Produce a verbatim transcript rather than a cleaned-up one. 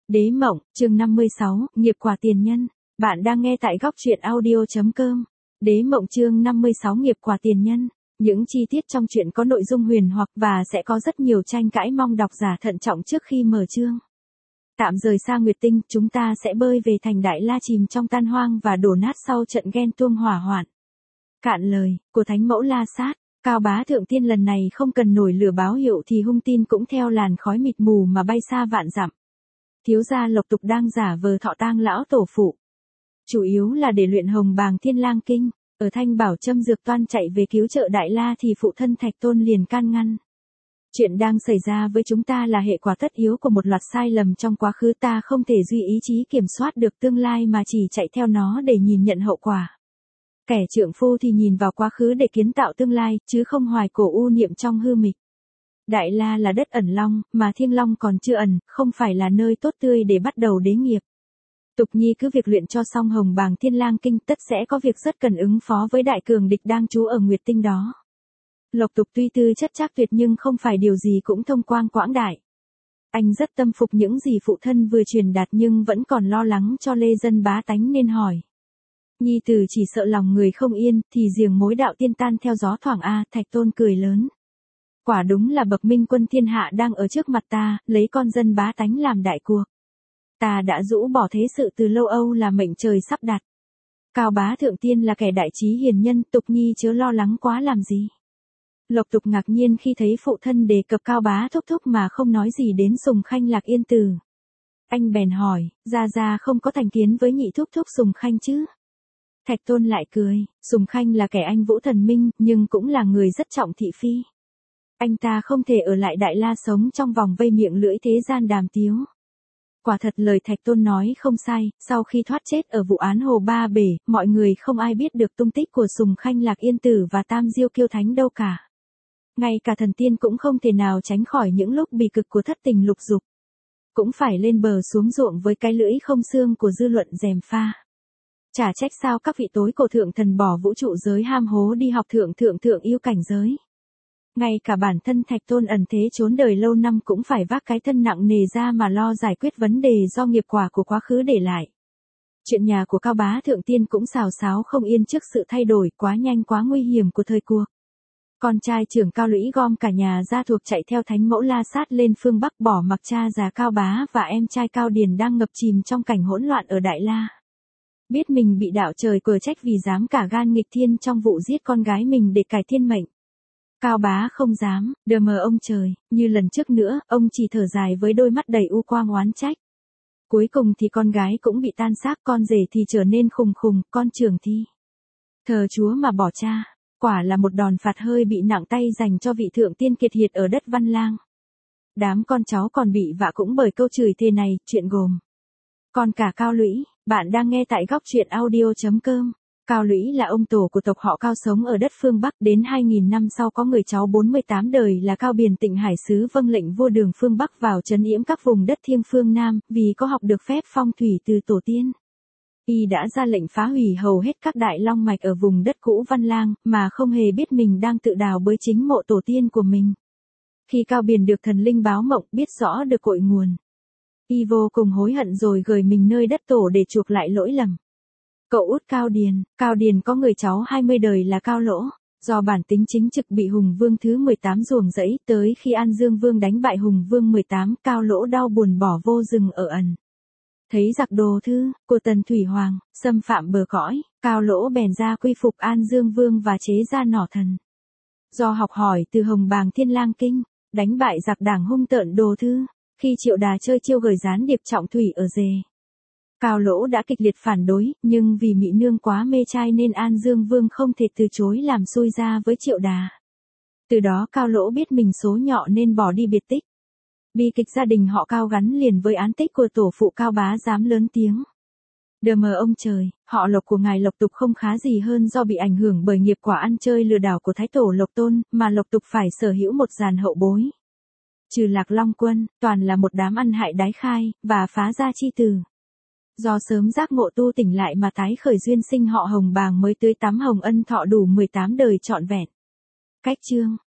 Đế mộng, chương năm mươi sáu, nghiệp quả tiền nhân. Bạn đang nghe tại góc truyện audio chấm com. Đế mộng chương năm mươi sáu nghiệp quả tiền nhân. Những chi tiết trong truyện có nội dung huyền hoặc và sẽ có rất nhiều tranh cãi, mong độc giả thận trọng trước khi mở chương. Tạm rời xa Nguyệt Tinh, chúng ta sẽ bơi về thành Đại La chìm trong tan hoang và đổ nát sau trận ghen tuông hỏa hoạn. Cạn lời của Thánh Mẫu La Sát. Cao Bá Thượng Tiên lần này không cần nổi lửa báo hiệu thì hung tin cũng theo làn khói mịt mù mà bay xa vạn dặm. Thiếu gia Lộc Tục đang giả vờ thọ tang lão tổ phụ. Chủ yếu là để luyện Hồng Bàng Thiên Lang Kinh. Ở Thanh Bảo Châm Dược Toan chạy về cứu trợ Đại La thì phụ thân Thạch Tôn liền can ngăn. Chuyện đang xảy ra với chúng ta là hệ quả tất yếu của một loạt sai lầm trong quá khứ, ta không thể duy ý chí kiểm soát được tương lai mà chỉ chạy theo nó để nhìn nhận hậu quả. Kẻ trượng phu thì nhìn vào quá khứ để kiến tạo tương lai, chứ không hoài cổ u niệm trong hư mịch. Đại La là đất ẩn long, mà Thiên Long còn chưa ẩn, không phải là nơi tốt tươi để bắt đầu đế nghiệp. Tục Nhi cứ việc luyện cho xong Hồng Bàng Thiên Lang Kinh, tất sẽ có việc rất cần ứng phó với đại cường địch đang trú ở Nguyệt Tinh đó. Lộc Tục tuy tư chất chắc tuyệt nhưng không phải điều gì cũng thông quang quãng đại. Anh rất tâm phục những gì phụ thân vừa truyền đạt nhưng vẫn còn lo lắng cho lê dân bá tánh nên hỏi. Nhi tử chỉ sợ lòng người không yên, thì giềng mối đạo tiên tan theo gió thoảng a. Thạch Tôn cười lớn. Quả đúng là bậc minh quân thiên hạ đang ở trước mặt ta, lấy con dân bá tánh làm đại cuộc. Ta đã rũ bỏ thế sự từ lâu âu là mệnh trời sắp đặt. Cao Bá Thượng Tiên là kẻ đại trí hiền nhân, Tục Nhi chớ lo lắng quá làm gì. Lộc Tục ngạc nhiên khi thấy phụ thân đề cập Cao Bá thúc thúc mà không nói gì đến Sùng Khanh Lạc Yên Tử. Anh bèn hỏi, gia gia không có thành kiến với nhị thúc thúc Sùng Khanh chứ? Thạch Tôn lại cười, Sùng Khanh là kẻ anh vũ thần minh, nhưng cũng là người rất trọng thị phi. Anh ta không thể ở lại Đại La sống trong vòng vây miệng lưỡi thế gian đàm tiếu. Quả thật lời Thạch Tôn nói không sai, sau khi thoát chết ở vụ án Hồ Ba Bể, mọi người không ai biết được tung tích của Sùng Khanh Lạc Yên Tử và Tam Diêu Kiêu Thánh đâu cả. Ngay cả thần tiên cũng không thể nào tránh khỏi những lúc bì cực của thất tình lục dục. Cũng phải lên bờ xuống ruộng với cái lưỡi không xương của dư luận gièm pha. Chả trách sao các vị tối cổ thượng thần bỏ vũ trụ giới ham hố đi học thượng thượng thượng yêu cảnh giới. Ngay cả bản thân Thạch Tôn ẩn thế trốn đời lâu năm cũng phải vác cái thân nặng nề ra mà lo giải quyết vấn đề do nghiệp quả của quá khứ để lại. Chuyện nhà của Cao Bá Thượng Tiên cũng xào xáo không yên trước sự thay đổi quá nhanh quá nguy hiểm của thời cuộc. Con trai trưởng Cao Lũy gom cả nhà gia thuộc chạy theo Thánh Mẫu La Sát lên phương Bắc, bỏ mặc cha già Cao Bá và em trai Cao Điền đang ngập chìm trong cảnh hỗn loạn ở Đại La. Biết mình bị đạo trời quở trách vì dám cả gan nghịch thiên trong vụ giết con gái mình để cải thiên mệnh. Cao Bá không dám, đờ mờ ông trời, như lần trước nữa, ông chỉ thở dài với đôi mắt đầy u quang oán trách. Cuối cùng thì con gái cũng bị tan xác, con rể thì trở nên khùng khùng, con trưởng thì thờ Chúa mà bỏ cha. Quả là một đòn phạt hơi bị nặng tay dành cho vị thượng tiên kiệt hiệt ở đất Văn Lang. Đám con cháu còn bị vạ cũng bởi câu chửi thề này, chuyện gồm. Còn cả Cao Lũy, bạn đang nghe tại góc truyện audio chấm com. Cao Lũy là ông tổ của tộc họ Cao sống ở đất phương Bắc, đến hai nghìn năm sau có người cháu bốn mươi tám đời là Cao Biền Tịnh Hải Sứ vâng lệnh vua Đường phương Bắc vào trấn yểm các vùng đất thiêng phương Nam, vì có học được phép phong thủy từ tổ tiên. Y đã ra lệnh phá hủy hầu hết các đại long mạch ở vùng đất cũ Văn Lang, mà không hề biết mình đang tự đào bới chính mộ tổ tiên của mình. Khi Cao Biền được thần linh báo mộng, biết rõ được cội nguồn, Y vô cùng hối hận rồi gửi mình nơi đất tổ để chuộc lại lỗi lầm. Cậu út Cao Điền, Cao Điền có người cháu hai mươi đời là Cao Lỗ, do bản tính chính trực bị Hùng Vương thứ mười tám ruồng rẫy, tới khi An Dương Vương đánh bại Hùng Vương mười tám, Cao Lỗ đau buồn bỏ vô rừng ở ẩn. Thấy giặc đồ thư của Tần Thủy Hoàng xâm phạm bờ cõi, Cao Lỗ bèn ra quy phục An Dương Vương và chế ra nỏ thần. Do học hỏi từ Hồng Bàng Thiên Lang Kinh, đánh bại giặc đảng hung tợn đồ thư, khi Triệu Đà chơi chiêu gửi gián điệp trọng thủy ở Dề. Cao Lỗ đã kịch liệt phản đối, nhưng vì Mỹ Nương quá mê trai nên An Dương Vương không thể từ chối làm xui ra với Triệu Đà. Từ đó Cao Lỗ biết mình số nhọ nên bỏ đi biệt tích. Bi kịch gia đình họ Cao gắn liền với án tích của tổ phụ Cao Bá dám lớn tiếng. Đờ mờ ông trời, họ Lộc của ngài Lộc Tục không khá gì hơn do bị ảnh hưởng bởi nghiệp quả ăn chơi lừa đảo của Thái Tổ Lộc Tôn, mà Lộc Tục phải sở hữu một dàn hậu bối. Trừ Lạc Long Quân, toàn là một đám ăn hại đái khai, và phá gia chi tử. Do sớm giác ngộ tu tỉnh lại mà tái khởi duyên sinh họ Hồng Bàng mới tưới tắm Hồng Ân thọ đủ mười tám đời trọn vẹn. Cách chương,